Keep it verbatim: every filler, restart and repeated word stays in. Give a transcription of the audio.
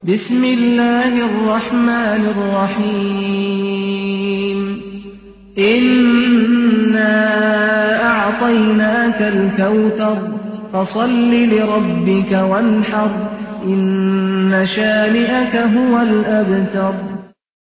بسم الله الرحمن الرحيم إنا أعطيناك الكوثر فصل لربك وانحر إن شانئك هو الأبتر